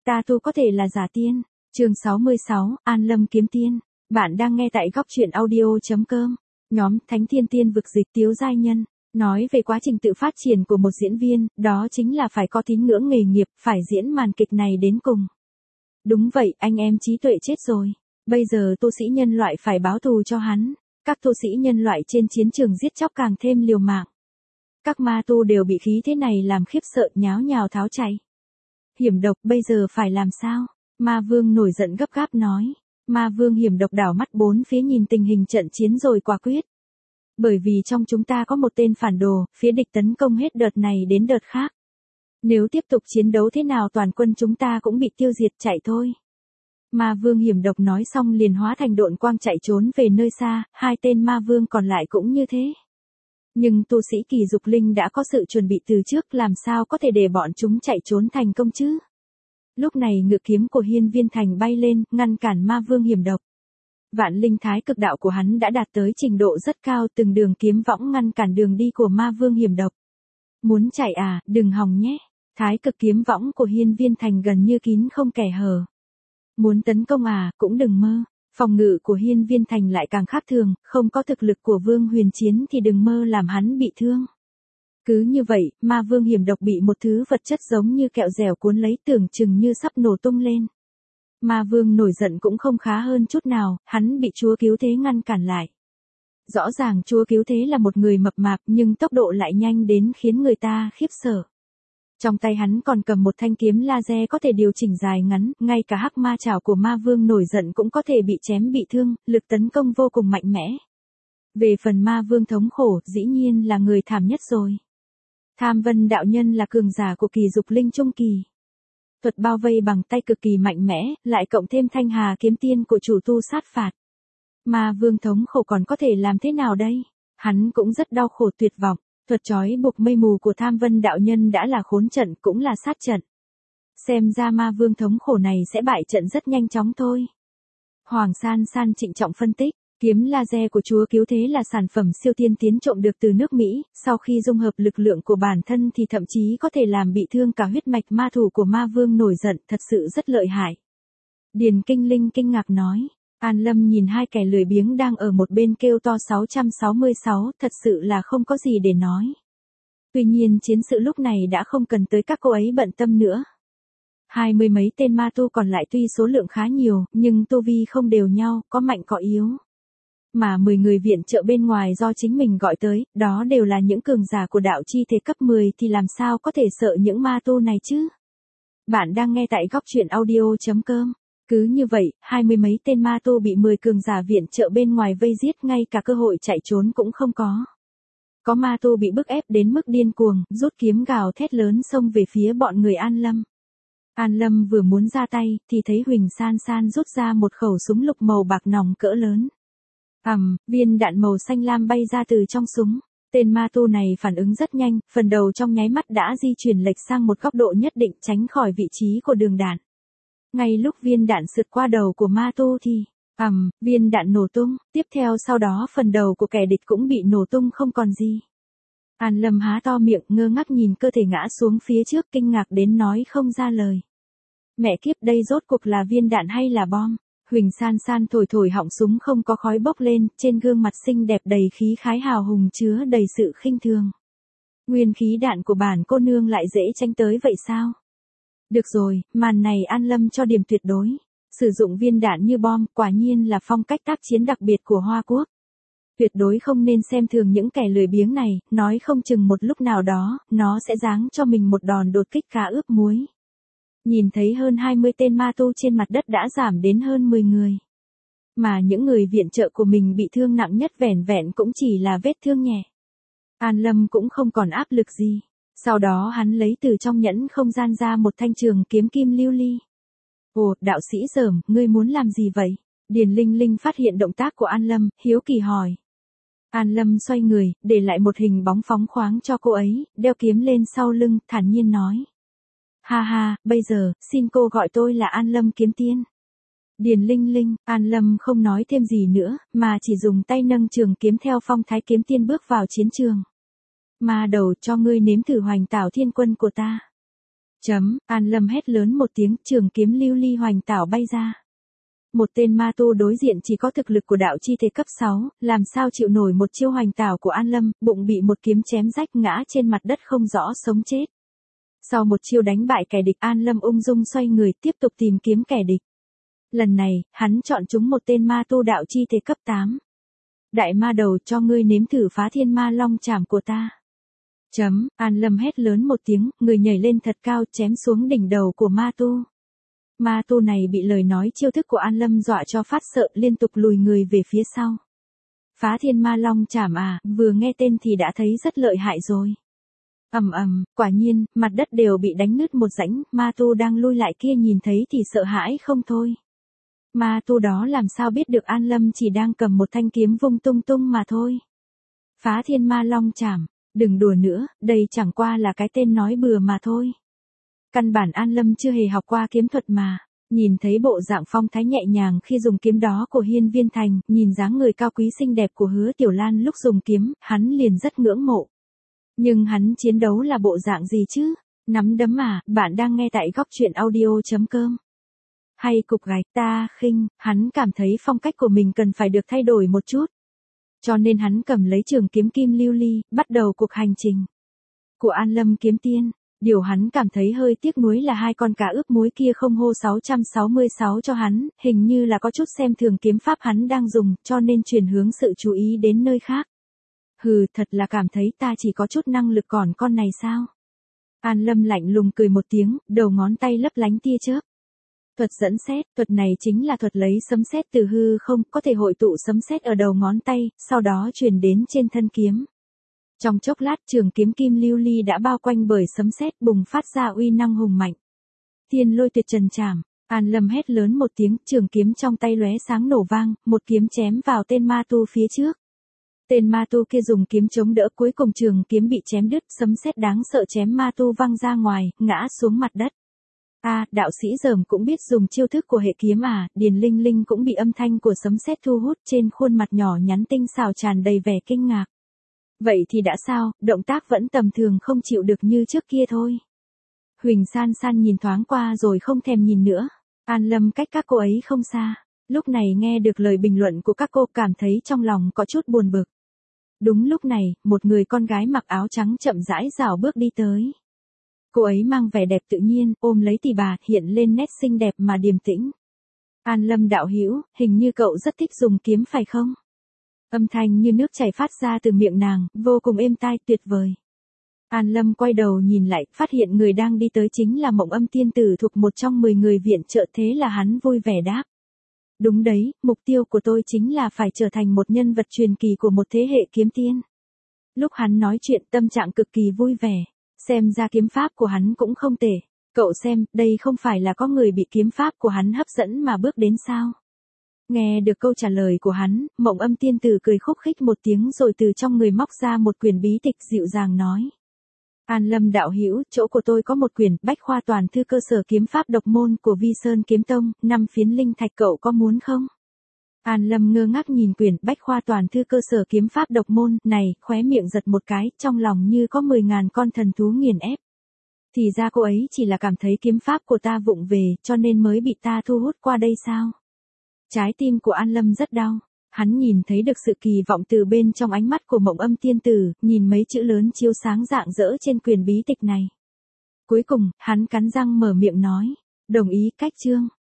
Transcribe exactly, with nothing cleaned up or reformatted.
Ta tu có thể là giả tiên. Chương sáu mươi sáu, An Lâm kiếm tiên. Bạn đang nghe tại góc truyện audio chấm com. Nhóm Thánh Thiên Tiên vực dịch Tiếu Giai Nhân nói về quá trình tự phát triển của một diễn viên, đó chính là phải có tín ngưỡng nghề nghiệp, phải diễn màn kịch này đến cùng. Đúng vậy, anh em trí tuệ chết rồi. Bây giờ tu sĩ nhân loại phải báo thù cho hắn. Các tu sĩ nhân loại trên chiến trường giết chóc càng thêm liều mạng. Các ma tu đều bị khí thế này làm khiếp sợ, nháo nhào tháo chạy. Hiểm độc, bây giờ phải làm sao? Ma Vương nổi giận gấp gáp nói. Ma Vương hiểm độc đảo mắt bốn phía nhìn tình hình trận chiến rồi quả quyết. Bởi vì trong chúng ta có một tên phản đồ, phía địch tấn công hết đợt này đến đợt khác. Nếu tiếp tục chiến đấu thế nào toàn quân chúng ta cũng bị tiêu diệt, chạy thôi. Ma Vương hiểm độc nói xong liền hóa thành độn quang chạy trốn về nơi xa, hai tên Ma Vương còn lại cũng như thế. Nhưng tu sĩ Kỳ Dục Linh đã có sự chuẩn bị từ trước, làm sao có thể để bọn chúng chạy trốn thành công chứ? Lúc này ngự kiếm của Hiên Viên Thành bay lên, ngăn cản Ma Vương hiểm độc. Vạn linh thái cực đạo của hắn đã đạt tới trình độ rất cao, từng đường kiếm võng ngăn cản đường đi của Ma Vương hiểm độc. Muốn chạy à, đừng hòng nhé. Thái cực kiếm võng của Hiên Viên Thành gần như kín không kẻ hở. Muốn tấn công à, cũng đừng mơ. Phòng ngự của Hiên Viên Thành lại càng khác thường, không có thực lực của Vương Huyền Chiến thì đừng mơ làm hắn bị thương. Cứ như vậy, Ma Vương hiểm độc bị một thứ vật chất giống như kẹo dẻo cuốn lấy, tưởng chừng như sắp nổ tung lên. Ma Vương nổi giận cũng không khá hơn chút nào, hắn bị Chúa Cứu Thế ngăn cản lại. Rõ ràng Chúa Cứu Thế là một người mập mạp nhưng tốc độ lại nhanh đến khiến người ta khiếp sợ. Trong tay hắn còn cầm một thanh kiếm laser có thể điều chỉnh dài ngắn, ngay cả hắc ma chảo của Ma Vương nổi giận cũng có thể bị chém bị thương, lực tấn công vô cùng mạnh mẽ. Về phần Ma Vương thống khổ, dĩ nhiên là người thảm nhất rồi. Tham Vân đạo nhân là cường giả của Kỳ Dục Linh trung kỳ. Thuật bao vây bằng tay cực kỳ mạnh mẽ, lại cộng thêm Thanh Hà kiếm tiên của chủ tu sát phạt. Ma Vương thống khổ còn có thể làm thế nào đây? Hắn cũng rất đau khổ tuyệt vọng. Thuật trói buộc mây mù của Tham Vân đạo nhân đã là khốn trận, cũng là sát trận. Xem ra Ma Vương thống khổ này sẽ bại trận rất nhanh chóng thôi. Hoàng San San trịnh trọng phân tích, kiếm laser của Chúa Cứu Thế là sản phẩm siêu tiên tiến trộm được từ nước Mỹ, sau khi dung hợp lực lượng của bản thân thì thậm chí có thể làm bị thương cả huyết mạch ma thủ của Ma Vương nổi giận, thật sự rất lợi hại. Điền Kinh Linh kinh ngạc nói. An Lâm nhìn hai kẻ lười biếng đang ở một bên kêu to sáu sáu sáu, thật sự là không có gì để nói. Tuy nhiên chiến sự lúc này đã không cần tới các cô ấy bận tâm nữa. Hai mươi mấy tên ma tu còn lại tuy số lượng khá nhiều, nhưng tu vi không đều nhau, có mạnh có yếu. Mà mười người viện trợ bên ngoài do chính mình gọi tới, đó đều là những cường giả của đạo chi thế cấp mười thì làm sao có thể sợ những ma tu này chứ? Bạn đang nghe tại góc truyện audio chấm com. Cứ như vậy, hai mươi mấy tên ma tu bị mười cường giả viện trợ bên ngoài vây giết, ngay cả cơ hội chạy trốn cũng không có. Có ma tu bị bức ép đến mức điên cuồng, rút kiếm gào thét lớn xông về phía bọn người An Lâm. An Lâm vừa muốn ra tay, thì thấy Huỳnh San San rút ra một khẩu súng lục màu bạc nòng cỡ lớn. Ầm, viên đạn màu xanh lam bay ra từ trong súng. Tên ma tu này phản ứng rất nhanh, phần đầu trong nháy mắt đã di chuyển lệch sang một góc độ nhất định, tránh khỏi vị trí của đường đạn. Ngay lúc viên đạn sượt qua đầu của ma tu thì, ầm, um, viên đạn nổ tung, tiếp theo sau đó phần đầu của kẻ địch cũng bị nổ tung không còn gì. An Lâm há to miệng ngơ ngác nhìn cơ thể ngã xuống phía trước, kinh ngạc đến nói không ra lời. Mẹ kiếp, đây rốt cuộc là viên đạn hay là bom? Huỳnh San San thổi thổi họng súng không có khói bốc lên, trên gương mặt xinh đẹp đầy khí khái hào hùng chứa đầy sự khinh thường. Nguyên khí đạn của bản cô nương lại dễ tránh tới vậy sao? Được rồi, màn này An Lâm cho điểm tuyệt đối. Sử dụng viên đạn như bom, quả nhiên là phong cách tác chiến đặc biệt của Hoa Quốc. Tuyệt đối không nên xem thường những kẻ lười biếng này, nói không chừng một lúc nào đó, nó sẽ giáng cho mình một đòn đột kích cá ướp muối. Nhìn thấy hơn hai mươi tên ma tu trên mặt đất đã giảm đến hơn mười người. Mà những người viện trợ của mình bị thương nặng nhất vẻn vẹn cũng chỉ là vết thương nhẹ. An Lâm cũng không còn áp lực gì. Sau đó hắn lấy từ trong nhẫn không gian ra một thanh trường kiếm kim lưu ly. Ồ, đạo sĩ Dởm, ngươi muốn làm gì vậy? Điền Linh Linh phát hiện động tác của An Lâm, hiếu kỳ hỏi. An Lâm xoay người, để lại một hình bóng phóng khoáng cho cô ấy, đeo kiếm lên sau lưng, thản nhiên nói. Ha ha, bây giờ, xin cô gọi tôi là An Lâm kiếm tiên. Điền Linh Linh, An Lâm không nói thêm gì nữa, mà chỉ dùng tay nâng trường kiếm theo phong thái kiếm tiên bước vào chiến trường. Ma đầu, cho ngươi nếm thử Hoành Tảo Thiên Quân của ta. Chấm, An Lâm hét lớn một tiếng, trường kiếm lưu ly hoành tảo bay ra. Một tên ma tu đối diện chỉ có thực lực của đạo chi thể cấp sáu, làm sao chịu nổi một chiêu hoành tảo của An Lâm, bụng bị một kiếm chém rách ngã trên mặt đất không rõ sống chết. Sau một chiêu đánh bại kẻ địch, An Lâm ung dung xoay người tiếp tục tìm kiếm kẻ địch. Lần này, hắn chọn chúng một tên ma tu đạo chi thể cấp tám. Đại ma đầu, cho ngươi nếm thử phá thiên ma long chảm của ta. Chấm, An Lâm hét lớn một tiếng, người nhảy lên thật cao chém xuống đỉnh đầu của ma tu. Ma tu này bị lời nói chiêu thức của An Lâm dọa cho phát sợ, liên tục lùi người về phía sau. Phá thiên ma long chảm à, vừa nghe tên thì đã thấy rất lợi hại rồi. Ầm ầm, quả nhiên, mặt đất đều bị đánh nứt một rãnh, ma tu đang lui lại kia nhìn thấy thì sợ hãi không thôi. Ma tu đó làm sao biết được An Lâm chỉ đang cầm một thanh kiếm vung tung tung mà thôi. Phá thiên ma long chảm, đừng đùa nữa, đây chẳng qua là cái tên nói bừa mà thôi. Căn bản An Lâm chưa hề học qua kiếm thuật mà. Nhìn thấy bộ dạng phong thái nhẹ nhàng khi dùng kiếm đó của Hiên Viên Thành, nhìn dáng người cao quý xinh đẹp của Hứa Tiểu Lan lúc dùng kiếm, hắn liền rất ngưỡng mộ. Nhưng hắn chiến đấu là bộ dạng gì chứ? Nắm đấm à, bạn đang nghe tại góc truyện audio chấm com. Hay cục gạch, ta khinh, hắn cảm thấy phong cách của mình cần phải được thay đổi một chút. Cho nên hắn cầm lấy trường kiếm kim lưu ly, bắt đầu cuộc hành trình của An Lâm kiếm tiên. Điều hắn cảm thấy hơi tiếc nuối là hai con cá ướp muối kia không hô sáu sáu sáu cho hắn, hình như là có chút xem thường kiếm pháp hắn đang dùng, cho nên chuyển hướng sự chú ý đến nơi khác. Hừ, thật là cảm thấy ta chỉ có chút năng lực còn con này sao? An Lâm lạnh lùng cười một tiếng, đầu ngón tay lấp lánh tia chớp. Thuật dẫn sét, thuật này chính là thuật lấy sấm sét từ hư không, có thể hội tụ sấm sét ở đầu ngón tay, sau đó truyền đến trên thân kiếm. Trong chốc lát trường kiếm kim lưu ly đã bao quanh bởi sấm sét bùng phát ra uy năng hùng mạnh. Thiên lôi tuyệt trần chảm, An Lâm hét lớn một tiếng, trường kiếm trong tay lóe sáng nổ vang, một kiếm chém vào tên ma tu phía trước. Tên ma tu kia dùng kiếm chống đỡ, cuối cùng trường kiếm bị chém đứt, sấm sét đáng sợ chém ma tu văng ra ngoài, ngã xuống mặt đất. A, à, đạo sĩ Dởm cũng biết dùng chiêu thức của hệ kiếm à, Điền Linh Linh cũng bị âm thanh của sấm sét thu hút, trên khuôn mặt nhỏ nhắn tinh xảo tràn đầy vẻ kinh ngạc. Vậy thì đã sao, động tác vẫn tầm thường không chịu được như trước kia thôi. Huỳnh San San nhìn thoáng qua rồi không thèm nhìn nữa. An Lâm cách các cô ấy không xa. Lúc này nghe được lời bình luận của các cô cảm thấy trong lòng có chút buồn bực. Đúng lúc này, một người con gái mặc áo trắng chậm rãi rảo bước đi tới. Cô ấy mang vẻ đẹp tự nhiên, ôm lấy tỉ bà, hiện lên nét xinh đẹp mà điềm tĩnh. An Lâm đạo hữu, hình như cậu rất thích dùng kiếm phải không? Âm thanh như nước chảy phát ra từ miệng nàng, vô cùng êm tai, tuyệt vời. An Lâm quay đầu nhìn lại, phát hiện người đang đi tới chính là Mộng Âm tiên tử thuộc một trong mười người viện trợ, thế là hắn vui vẻ đáp. Đúng đấy, mục tiêu của tôi chính là phải trở thành một nhân vật truyền kỳ của một thế hệ kiếm tiên. Lúc hắn nói chuyện tâm trạng cực kỳ vui vẻ, xem ra kiếm pháp của hắn cũng không tệ. Cậu xem, đây không phải là có người bị kiếm pháp của hắn hấp dẫn mà bước đến sao? Nghe được câu trả lời của hắn, Mộng Âm tiên tử cười khúc khích một tiếng rồi từ trong người móc ra một quyển bí tịch dịu dàng nói. An Lâm đạo hữu, chỗ của tôi có một quyển Bách khoa toàn thư cơ sở kiếm pháp độc môn của Vi Sơn Kiếm Tông, năm phiến linh thạch, cậu có muốn không? An Lâm ngơ ngác nhìn quyển Bách khoa toàn thư cơ sở kiếm pháp độc môn này, khóe miệng giật một cái, trong lòng như có mười ngàn con thần thú nghiền ép. Thì ra cô ấy chỉ là cảm thấy kiếm pháp của ta vụng về, cho nên mới bị ta thu hút qua đây sao? Trái tim của An Lâm rất đau. Hắn nhìn thấy được sự kỳ vọng từ bên trong ánh mắt của Mộng Âm tiên tử, nhìn mấy chữ lớn chiếu sáng rạng rỡ trên quyển bí tịch này. Cuối cùng, hắn cắn răng mở miệng nói, đồng ý cách chương.